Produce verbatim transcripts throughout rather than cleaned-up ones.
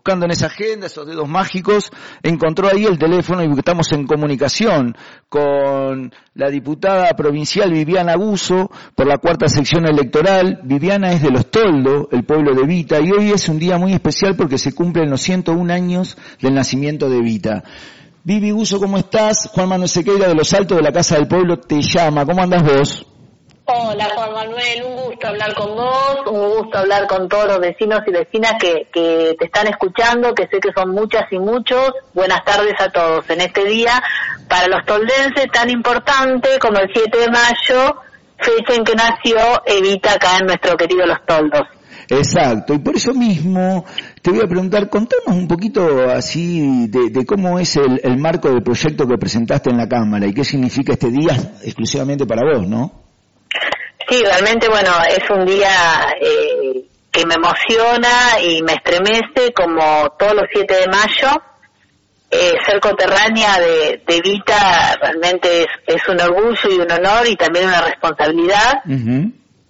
buscando en esa agenda, esos dedos mágicos, encontró ahí el teléfono y estamos en comunicación con la diputada provincial Viviana Buzo por la cuarta sección electoral. Viviana es de Los Toldos, el pueblo de Evita, y hoy es un día muy especial porque se cumplen los ciento un años del nacimiento de Evita. Vivi Buzo, ¿cómo estás? Juan Manuel Sequeira de Los Altos de la Casa del Pueblo te llama. ¿Cómo andás vos? Hola Juan Manuel, un gusto hablar con vos, un gusto hablar con todos los vecinos y vecinas que, que te están escuchando, que sé que son muchas y muchos. Buenas tardes a todos en este día para los toldenses tan importante como el siete de mayo, fecha en que nació Evita acá en nuestro querido Los Toldos. Exacto, y por eso mismo te voy a preguntar, contanos un poquito así de, de cómo es el, el marco del proyecto que presentaste en la Cámara y qué significa este día exclusivamente para vos, ¿no? Sí, realmente, bueno, es un día eh, que me emociona y me estremece como todos los siete de mayo. Eh, ser coterránea de, de Evita realmente es, es un orgullo y un honor y también una responsabilidad, uh-huh.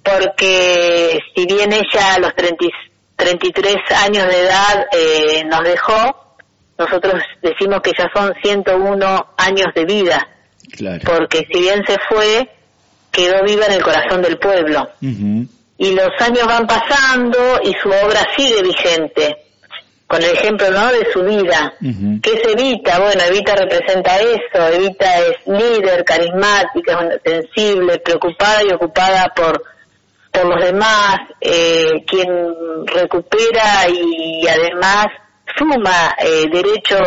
Porque si bien ella a los treinta, treinta y tres años de edad eh, nos dejó, nosotros decimos que ya son ciento uno años de vida, claro. Porque si bien se fue, quedó viva en el corazón del pueblo. Uh-huh. Y los años van pasando y su obra sigue vigente, con el ejemplo, ¿no?, de su vida. Uh-huh. ¿Qué es Evita? Bueno, Evita representa eso. Evita es líder, carismática, sensible, preocupada y ocupada por, por los demás, eh, quien recupera y además suma eh, derechos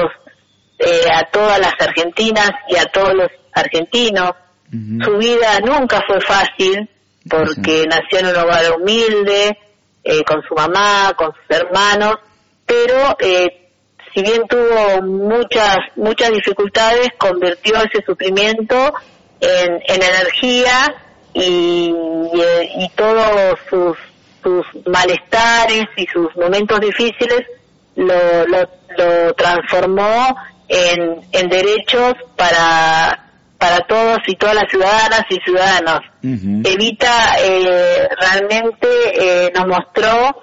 eh, a todas las argentinas y a todos los argentinos. Uh-huh. Su vida nunca fue fácil porque sí. Nació en un hogar humilde, eh, con su mamá, con sus hermanos, pero eh, si bien tuvo muchas muchas dificultades, convirtió ese sufrimiento en, en energía y, y, y todos sus, sus malestares y sus momentos difíciles lo, lo, lo transformó en, en derechos para para todos y todas las ciudadanas y ciudadanos. Uh-huh. Evita eh, realmente eh, nos mostró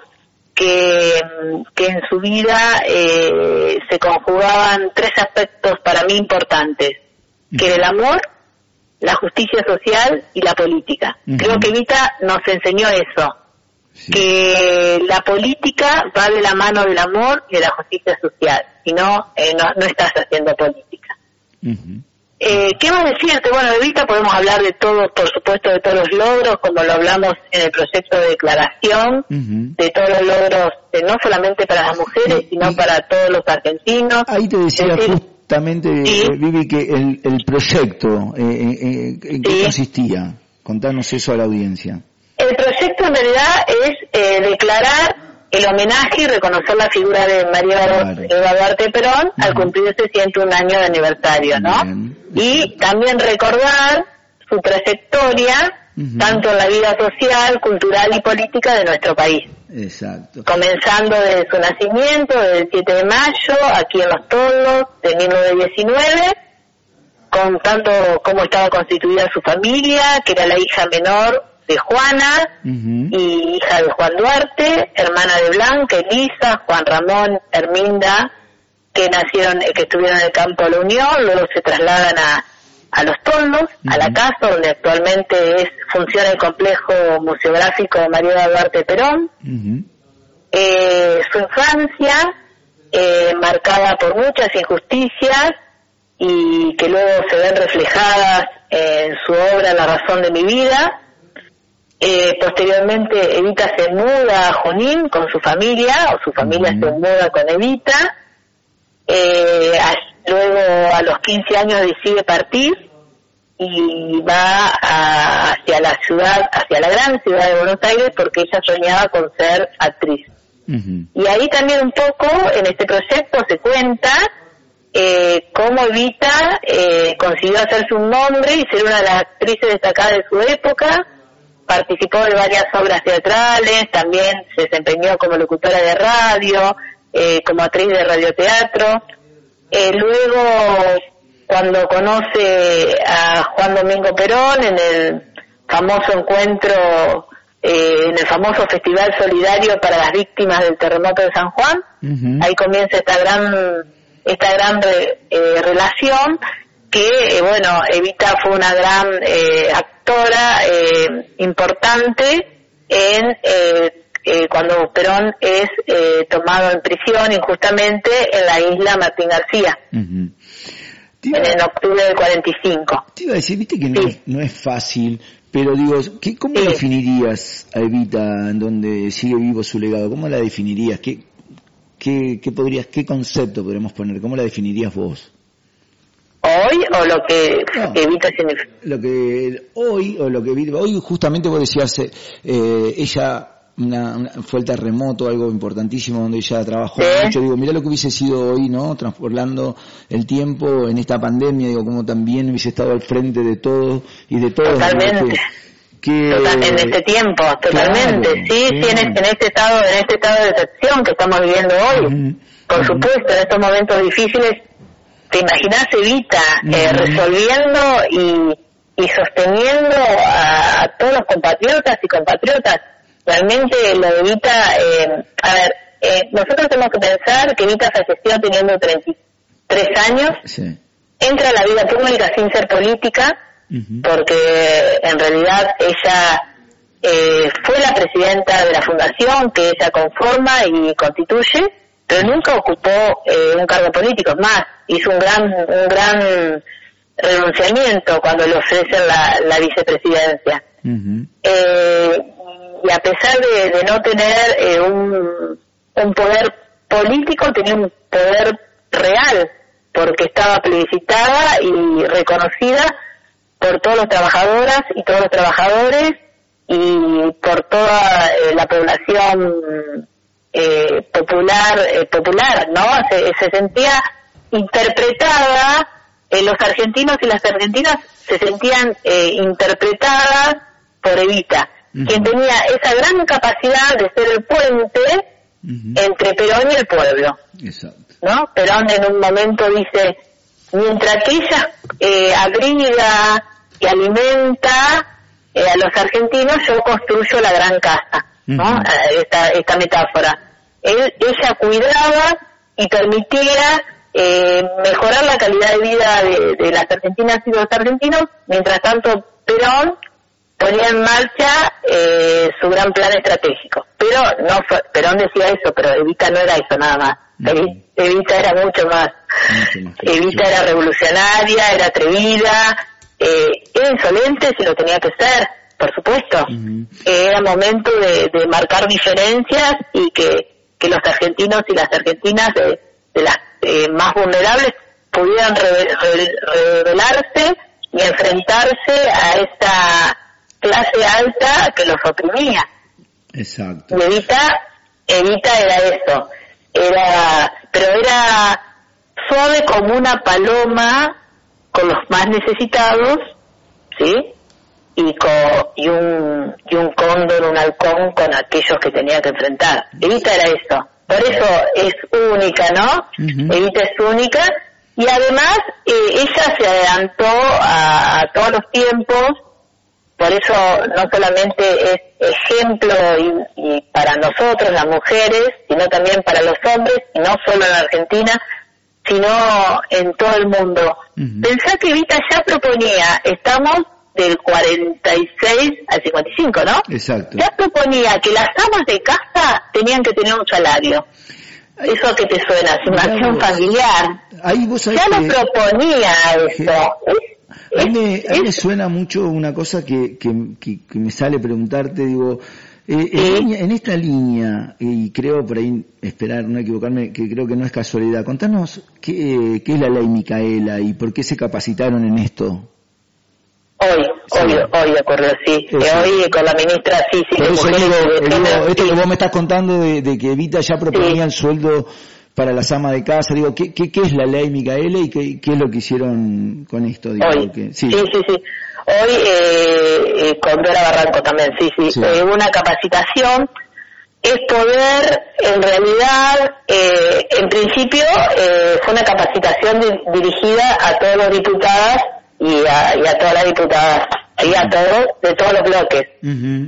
que, que en su vida eh, se conjugaban tres aspectos para mí importantes, uh-huh. Que era el amor, la justicia social y la política. Uh-huh. Creo que Evita nos enseñó eso, sí. Que la política va de la mano del amor y de la justicia social, si no, eh, no, no estás haciendo política. Uh-huh. Eh, ¿Qué más decirte? Bueno, de Evita podemos hablar de todos, por supuesto, de todos los logros, como lo hablamos en el proyecto de declaración, uh-huh. De todos los logros, eh, no solamente para las mujeres, sí, sino sí. Para todos los argentinos. Ahí te decía decir, justamente, ¿sí? eh, Vivi, que el, el proyecto, eh, eh, ¿en qué sí. consistía? Contanos eso a la audiencia. El proyecto en realidad es eh, declarar el homenaje y reconocer la figura de María claro. Duarte Perón, uh-huh. Al cumplir ese ciento un año de aniversario, ¿no? Bien. Y también recordar su trayectoria, uh-huh. Tanto en la vida social, cultural y política de nuestro país. Exacto. Comenzando desde su nacimiento, desde el siete de mayo, aquí en Los Toldos, de mil novecientos diecinueve, contando cómo estaba constituida su familia, que era la hija menor de Juana, uh-huh. Y hija de Juan Duarte, hermana de Blanca, Elisa, Juan Ramón, Herminda, que nacieron, que estuvieron en el campo de la Unión, luego se trasladan a, a Los Toldos, uh-huh. A la casa donde actualmente es funciona el complejo museográfico María Duarte Perón. Uh-huh. Eh, su infancia, eh, marcada por muchas injusticias y que luego se ven reflejadas en su obra La razón de mi vida. Eh, posteriormente Evita se muda a Junín con su familia, o su familia uh-huh. Se muda con Evita, eh, a, luego a los quince años decide partir y va a, hacia la ciudad, hacia la gran ciudad de Buenos Aires porque ella soñaba con ser actriz. Uh-huh. Y ahí también un poco en este proyecto se cuenta eh, cómo Evita eh, consiguió hacerse un nombre y ser una de las actrices destacadas de su época. Participó de varias obras teatrales, también se desempeñó como locutora de radio, eh, como actriz de radioteatro. Eh, luego, cuando conoce a Juan Domingo Perón en el famoso encuentro eh, en el famoso Festival Solidario para las Víctimas del Terremoto de San Juan. Uh-huh. Ahí comienza esta gran esta gran re, eh, relación que, eh, bueno, Evita fue una gran eh, actora eh, importante en eh, eh, cuando Perón es eh, tomado en prisión injustamente en la isla Martín García. Uh-huh. En, en octubre del cuarenta y cinco. Te iba a decir, viste que no, sí. es, no es fácil, pero digo, ¿qué, ¿cómo sí. definirías a Evita en donde sigue vivo su legado? ¿Cómo la definirías? ¿Qué, qué, qué podrías, qué concepto podríamos poner? ¿Cómo la definirías vos? ¿Hoy o lo que no, Evita significa? Lo que hoy, o lo que hoy justamente vos decías, eh, ella... Una, una, fue el terremoto, algo importantísimo donde ella trabajó ¿Sí? mucho. Digo, mirá lo que hubiese sido hoy, ¿no? Transportando el tiempo en esta pandemia, digo, como también hubiese estado al frente de todo y de todo. Totalmente. Que, que, Total, en este tiempo, totalmente. Claro, sí, sí, en, este, en este estado, en este estado de excepción que estamos viviendo hoy. Uh-huh. Por uh-huh. supuesto, en estos momentos difíciles, te imaginás Evita uh-huh. eh, resolviendo y, y sosteniendo a, a todos los compatriotas y compatriotas. Realmente lo de Evita, eh, a ver, eh, nosotros tenemos que pensar que Evita falleció teniendo treinta y tres años, sí. entra a la vida pública sin ser política, uh-huh. porque en realidad ella eh, fue la presidenta de la fundación que ella conforma y constituye, pero nunca ocupó eh, un cargo político. Más, hizo un gran un gran renunciamiento cuando le ofrecen la, la vicepresidencia. Uh-huh. Eh, y a pesar de, de no tener eh, un, un poder político, tenía un poder real, porque estaba plebiscitada y reconocida por todas las trabajadoras y todos los trabajadores y por toda eh, la población eh, popular, eh, popular, ¿no? Se, se sentía interpretada, eh, los argentinos y las argentinas se sentían eh, interpretadas por Evita, uh-huh. quien tenía esa gran capacidad de ser el puente uh-huh. entre Perón y el pueblo. Exacto. ¿No? Perón en un momento dice, mientras que ella eh, abriga y alimenta eh, a los argentinos, yo construyo la gran casa, ¿no? Uh-huh. Esta, esta metáfora. Él, ella cuidaba y permitía eh, mejorar la calidad de vida de, de las argentinas y los argentinos, mientras tanto Perón ponía en marcha eh, su gran plan estratégico. Pero no fue, Perón decía eso, pero Evita no era eso nada más. Uh-huh. Evita era mucho más. Uh-huh. Evita era revolucionaria, era atrevida, eh, era insolente si lo tenía que ser, por supuesto. Uh-huh. Eh, era momento de, de marcar diferencias y que, que los argentinos y las argentinas de, de las eh, más vulnerables pudieran re, re, rebelarse y enfrentarse a esta clase alta que los oprimía. Exacto. Y Evita, Evita era eso, era, pero era suave como una paloma con los más necesitados, ¿sí? Y con y un y un cóndor, un halcón con aquellos que tenía que enfrentar. Evita era eso. Por eso es única, ¿no? Uh-huh. Evita es única y además eh, ella se adelantó a, a todos los tiempos. Por eso no solamente es ejemplo y, y para nosotros, las mujeres, sino también para los hombres, y no solo en Argentina, sino en todo el mundo. Uh-huh. Pensá que Evita ya proponía, estamos del cuarenta y seis al cincuenta y cinco, ¿no? Exacto. Ya proponía que las amas de casa tenían que tener un salario. ¿Eso que te suena? Asignación familiar. Ahí vos sabés ya que... lo proponía eso. A mí, me, a mí me suena mucho una cosa que, que, que, que me sale preguntarte, digo, eh, en, en esta línea, y creo por ahí, esperar no equivocarme, que creo que no es casualidad, contanos qué, qué es la ley Micaela y por qué se capacitaron en esto. Hoy, sí. hoy, hoy ocurrió, sí. Eh, hoy con la ministra, sí, sí. Por eso mujeres, digo, de, digo, de, esto sí. que vos me estás contando de, de que Evita ya proponía sí. el sueldo para las amas de casa, digo, ¿qué, qué, qué es la ley Micaela y qué, qué es lo que hicieron con esto? Digo, Hoy, que, sí. sí, sí, sí. Hoy eh, eh, con Dora Barranco también, sí, sí. sí. Eh, una capacitación es poder, en realidad, eh, en principio, eh, fue una capacitación di- dirigida a todos los diputadas y a, y a todas las diputadas, y a todos, de todos los bloques, uh-huh. ¿sí?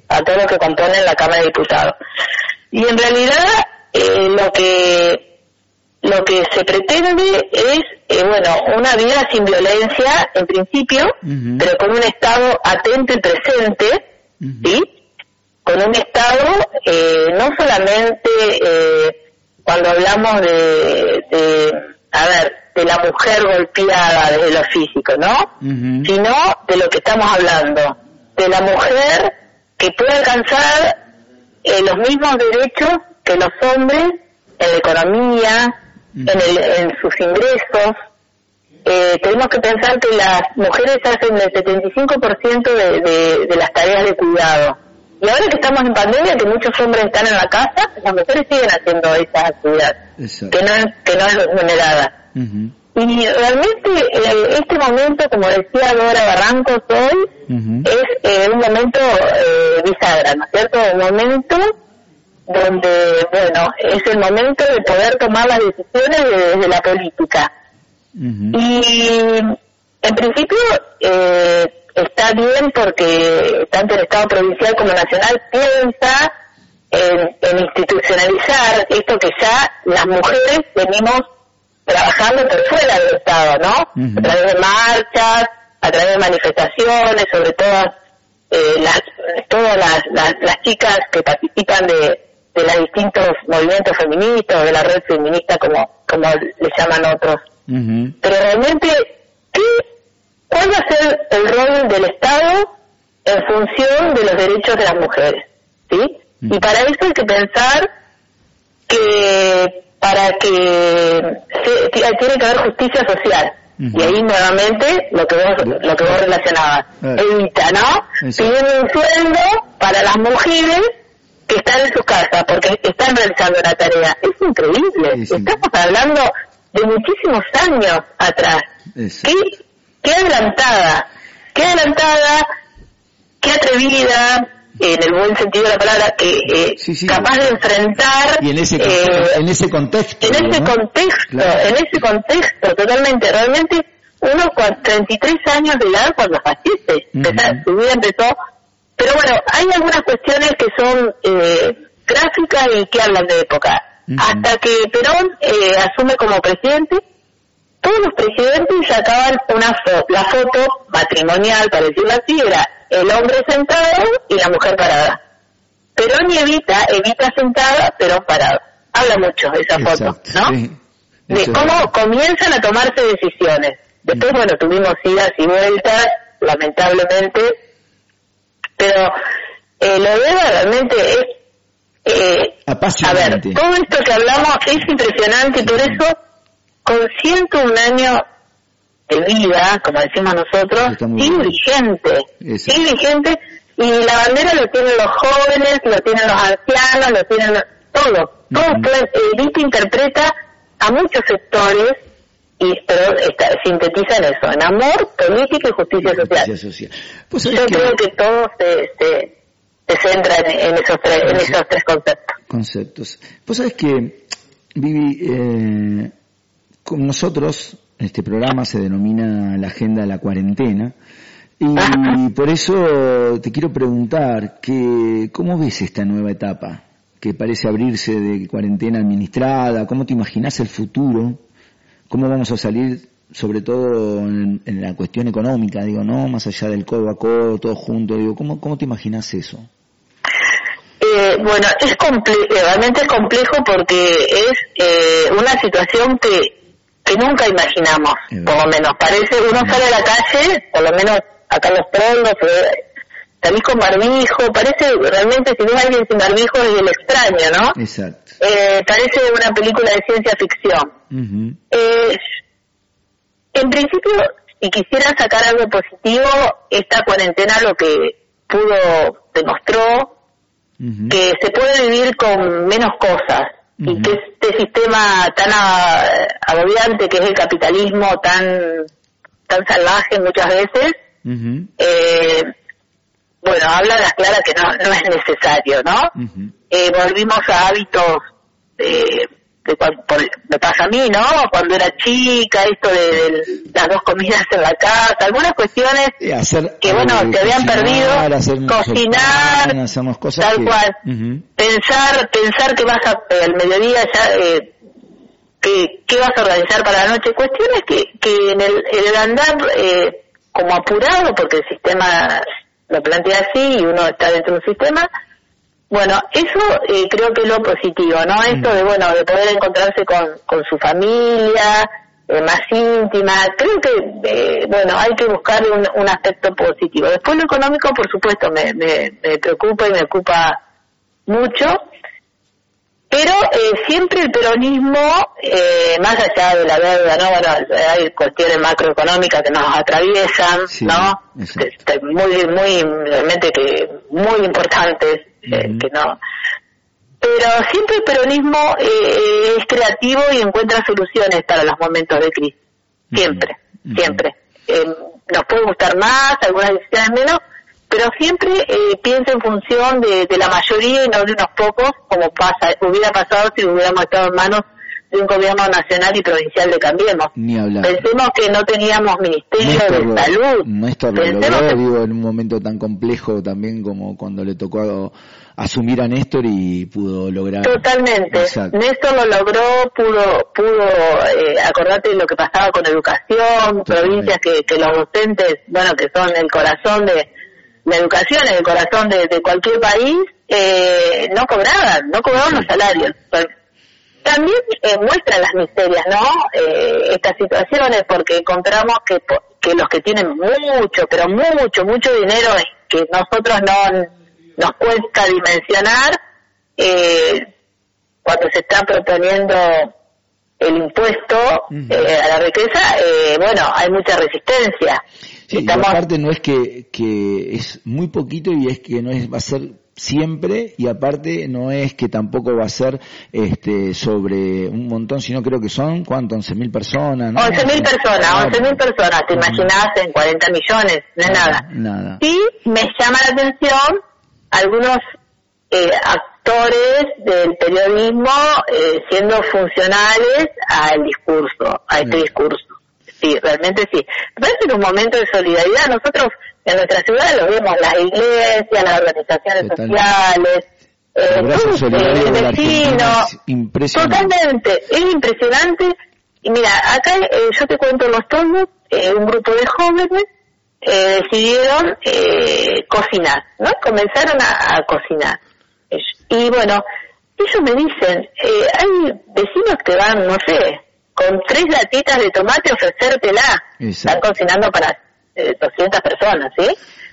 a todos los que componen la Cámara de Diputados. Y en realidad eh, lo que lo que se pretende es, eh, bueno, una vida sin violencia en principio, uh-huh. pero con un Estado atento y presente, uh-huh. ¿sí? Con un Estado, eh, no solamente eh, cuando hablamos de, de, a ver, de la mujer golpeada desde lo físico, ¿no? Uh-huh. Sino de lo que estamos hablando, de la mujer que puede alcanzar eh, los mismos derechos que los hombres en la economía, uh-huh. en, el, en sus ingresos. Eh, tenemos que pensar que las mujeres hacen el setenta y cinco por ciento de, de, de las tareas de cuidado. Y ahora que estamos en pandemia, que muchos hombres están en la casa, las mujeres siguen haciendo esas actividades, que no es, que no es remunerada. Uh-huh. Y realmente eh, este momento, como decía Dora Barrancos hoy, uh-huh. es eh, un momento eh, bisagra, ¿no es cierto? Un momento donde, bueno, es el momento de poder tomar las decisiones desde de la política. Uh-huh. Y en principio eh, está bien porque tanto el Estado provincial como nacional piensa en, en institucionalizar esto que ya las mujeres venimos trabajando por fuera del Estado, ¿no? Uh-huh. A través de marchas, a través de manifestaciones, sobre todo eh, las, todas las, las, las chicas que participan de, de los distintos movimientos feministas, de la red feminista, como, como le llaman otros. Uh-huh. Pero realmente, ¿qué, ¿cuál va a ser el rol del Estado en función de los derechos de las mujeres? ¿Sí? Uh-huh. Y para eso hay que pensar que para que se, tiene que haber justicia social. Uh-huh. Y ahí nuevamente lo que vos, lo que vos relacionabas. Uh-huh. Evita, ¿no? Pidiendo un sueldo para las mujeres que están en sus casas, porque están realizando la tarea. Es increíble. Sí, sí. Estamos hablando de muchísimos años atrás. Qué, qué adelantada, qué adelantada, qué atrevida, en el buen sentido de la palabra, que eh, sí, sí, capaz de enfrentar y en ese, eh, en ese contexto en ese ¿no? contexto claro. en ese contexto totalmente, realmente uno con treinta y tres años de edad cuando fallece, uh-huh. empezar, su vida empezó, pero bueno, hay algunas cuestiones que son eh, gráficas y que hablan de época. Uh-huh. Hasta que Perón eh, asume como presidente, todos los presidentes sacaban una foto, la foto matrimonial, para decirlo así, era el hombre sentado y la mujer parada. Perón y Evita, Evita sentada, Perón parado. Habla mucho de esa Exacto, foto, ¿no? Sí. De cómo es. comienzan a tomarse decisiones. Después, uh-huh. bueno, tuvimos idas y vueltas, lamentablemente, pero eh, lo de Eva realmente es Eh, a ver, todo esto que hablamos es impresionante, por eso con ciento un años de vida, como decimos nosotros, sigue vigente, sigue vigente, y la bandera lo tienen los jóvenes, lo tienen los ancianos, lo tienen los, todos, todos uh-huh. pueden, Evita interpreta a muchos sectores, y pero está, sintetiza en eso, en amor, política y justicia y social. Justicia social. Pues Yo que... creo que todo se... se se centra en, en, esos tres, en esos tres conceptos. Conceptos. Pues sabes que, Vivi, eh, con nosotros, este programa se denomina la Agenda de la Cuarentena, y Ajá. por eso te quiero preguntar, que, ¿cómo ves esta nueva etapa que parece abrirse de cuarentena administrada? ¿Cómo te imaginas el futuro? ¿Cómo vamos a salir, sobre todo en, en la cuestión económica, digo, no, más allá del codo a codo, todo junto, digo, ¿cómo, cómo te imaginas eso? Eh, bueno, es comple- realmente es complejo porque es eh, una situación que, que nunca imaginamos, por lo menos. Parece, uno sale a la calle, por lo menos acá en Los Trondos, salís con barbijo, parece realmente, si ves a alguien sin barbijo es el extraño, ¿no? Exacto. Eh, parece una película de ciencia ficción. Uh-huh. Eh, en principio, si quisiera sacar algo positivo, esta cuarentena lo que pudo, demostró, Uh-huh. que se puede vivir con menos cosas, uh-huh. y que este sistema tan a, agobiante que es el capitalismo, tan tan salvaje muchas veces, uh-huh. eh, bueno, habla a las claras que no, no es necesario, ¿no? Uh-huh. Eh, volvimos a hábitos eh, de cual, por, me pasa a mí, ¿no? Cuando era chica, esto de, de las dos comidas en la casa, algunas cuestiones hacer, que, bueno, te habían perdido, cocinar, pan, hacernos cosas tal que, cual, uh-huh. pensar, pensar que vas a, eh, al mediodía ya, eh, que, que vas a organizar para la noche, cuestiones que, que en el, en el andar, eh, como apurado, porque el sistema lo plantea así y uno está dentro de un sistema. Bueno, eso eh, creo que es lo positivo, ¿no? Esto de, bueno, de poder encontrarse con, con su familia, eh, más íntima. Creo que, eh, bueno, hay que buscar un, un aspecto positivo. Después lo económico, por supuesto, me, me, me preocupa y me ocupa mucho. Pero eh, siempre el peronismo, eh, más allá de la deuda, ¿no? Bueno, hay cuestiones macroeconómicas que nos atraviesan, sí, ¿no? Este, muy, muy, realmente que muy importantes, uh-huh. eh, que no. Pero siempre el peronismo eh, es creativo y encuentra soluciones para los momentos de crisis. Siempre, uh-huh. siempre. Eh, nos puede gustar más, algunas decisiones menos, pero siempre eh, piensa en función de, de la mayoría y no de unos pocos, como pasa hubiera pasado si hubiéramos estado en manos de un gobierno nacional y provincial de Cambiemos. Ni hablar. Pensemos que no teníamos ministerio Néstor de lo, salud. Néstor lo logró, que... digo, en un momento tan complejo también como cuando le tocó asumir a Néstor y pudo lograr. Totalmente. Exacto. Néstor lo logró, pudo, pudo eh, acordate de lo que pasaba con educación, Totalmente. provincias que, que los docentes, bueno, que son el corazón de la educación, en el corazón de, de cualquier país, eh, no cobraban, no cobraban sí. los salarios. También eh, muestran las miserias, ¿no? Eh, estas situaciones, porque encontramos que, que los que tienen mucho, pero mucho, mucho dinero, que nosotros no nos cuesta dimensionar, eh, cuando se está proponiendo el impuesto uh-huh. eh, a la riqueza, eh, bueno, hay mucha resistencia. Sí, Estamos... y aparte no es que, que es muy poquito y es que no es va a ser siempre, y aparte no es que tampoco va a ser este sobre un montón, sino creo que son, ¿cuánto? once mil personas, ¿no? once mil personas, once mil personas, te imaginás en cuarenta millones, no es nada. Nada. Sí, me llama la atención algunos eh, actores del periodismo eh, siendo funcionales al discurso, a este sí. discurso. Sí, realmente sí. Me parece que es un momento de solidaridad. Nosotros en nuestra ciudad lo vemos, las iglesias, las organizaciones Totalmente. sociales, eh, todos, el vecino. Impresionante. Totalmente, es impresionante. Y mira, acá eh, yo te cuento los tomos, eh, un grupo de jóvenes eh, decidieron eh, cocinar, ¿no? Comenzaron a, a cocinar. Y bueno, ellos me dicen, eh, hay vecinos que van, no sé, con tres latitas de tomate ofrecértela. Exacto. Están cocinando para eh, doscientas personas, ¿sí?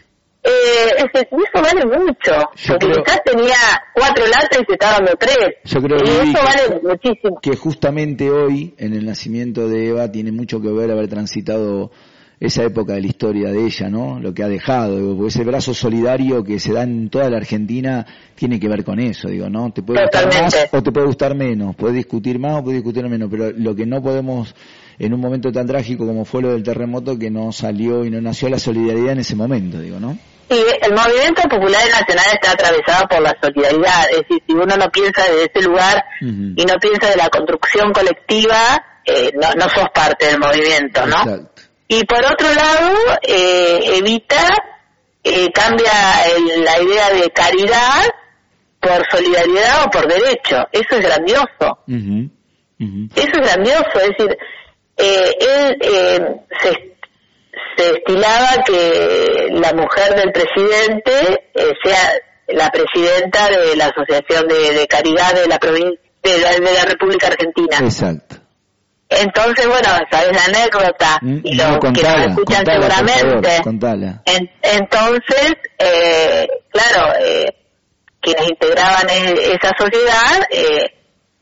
Eh, es que eso vale mucho, Yo porque creo... quizás tenía cuatro latas y se está dando tres. Yo creo y que eso que, vale muchísimo. Que justamente hoy, en el nacimiento de Eva, tiene mucho que ver haber transitado esa época de la historia de ella, ¿no? Lo que ha dejado, digo, ese brazo solidario que se da en toda la Argentina tiene que ver con eso, digo, ¿no? Te puede Totalmente. gustar más o te puede gustar menos, puedes discutir más o puedes discutir menos, pero lo que no podemos, en un momento tan trágico como fue lo del terremoto, que no salió y no nació la solidaridad en ese momento, digo, ¿no? Sí, el movimiento popular nacional está atravesado por la solidaridad, es decir, si uno no piensa desde ese lugar uh-huh. y no piensa de la construcción colectiva, eh, no, no sos parte del movimiento, ¿no? Exacto. Y por otro lado, eh, evita, eh, cambia el, la idea de caridad por solidaridad o por derecho. Eso es grandioso. Uh-huh. Uh-huh. Eso es grandioso. Es decir, eh, él eh, se, se estilaba que la mujer del presidente eh, sea la presidenta de la Asociación de, de Caridad de la provincia de la, de la República Argentina. Exacto. Entonces, bueno, sabes la anécdota, mm, y los no, contala, que nos escuchan contala, seguramente. Favor, en, entonces, eh, claro, eh, quienes integraban el, esa sociedad, eh,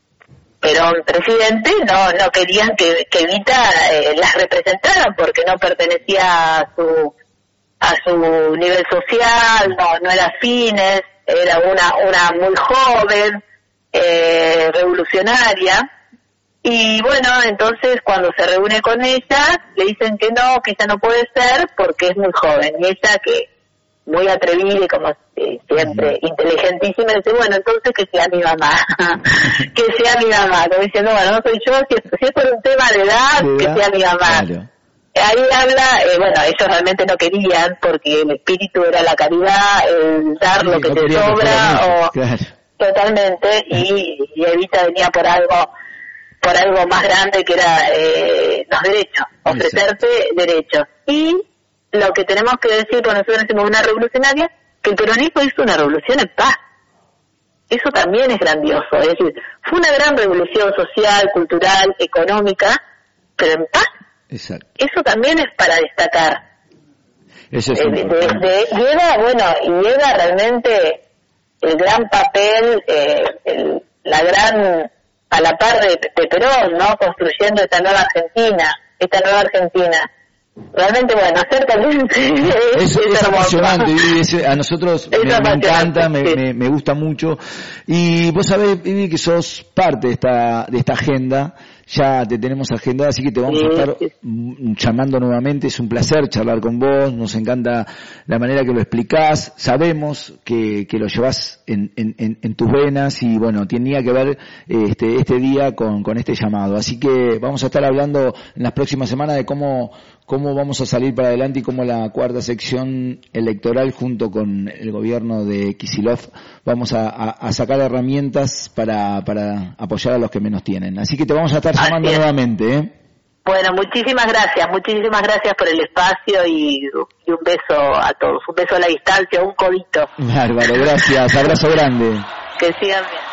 Perón presidente, no no querían que, que Evita eh, las representara porque no pertenecía a su a su nivel social, no no era afines, era una una muy joven, eh, revolucionaria. Y bueno, entonces cuando se reúne con ella, le dicen que no, que ella no puede ser porque es muy joven. Y ella que muy atrevida y como eh, siempre uh-huh. inteligentísima, y dice, bueno, entonces que sea mi mamá, que sea mi mamá, como diciendo, bueno, no soy yo, si es, si es por un tema de edad, ¿de que edad? Sea mi mamá. Claro. Ahí habla, eh, bueno, ellos realmente no querían, porque el espíritu era la caridad, el dar sí, lo que no te sobra, o claro. totalmente, y, y Evita venía por algo, por algo más grande que era eh, los derechos, ofrecerte Exacto. derechos. Y lo que tenemos que decir, cuando nosotros decimos una revolucionaria, que el peronismo hizo una revolución en paz. Eso también es grandioso, es decir, fue una gran revolución social, cultural, económica, pero en paz. Exacto. Eso también es para destacar. Eso es eh, de, de, de, lleva, bueno, y lleva realmente el gran papel, eh, el, la gran, a la par de, de Perón, ¿no? Construyendo esta nueva Argentina, esta nueva Argentina. Realmente, bueno, hacer también es, es, es, es apasionante, Vivi, es, a nosotros me, me encanta, me, sí. me, me gusta mucho, y vos sabés, Vivi, que sos parte de esta, de esta agenda. Ya te tenemos agendada, así que te vamos sí, a estar sí. llamando nuevamente. Es un placer charlar con vos, nos encanta la manera que lo explicás, sabemos que, que lo llevás en, en, en tus venas y bueno, tenía que ver este, este día con, con este llamado. Así que vamos a estar hablando en las próximas semanas de cómo, cómo vamos a salir para adelante y cómo la cuarta sección electoral junto con el gobierno de Kicillof vamos a, a, a sacar herramientas para, para apoyar a los que menos tienen. Así que te vamos a estar llamando nuevamente, ¿eh? Bueno, muchísimas gracias, muchísimas gracias por el espacio y, y un beso a todos, un beso a la distancia, un codito. Bárbaro, gracias, abrazo grande. Que sigan bien.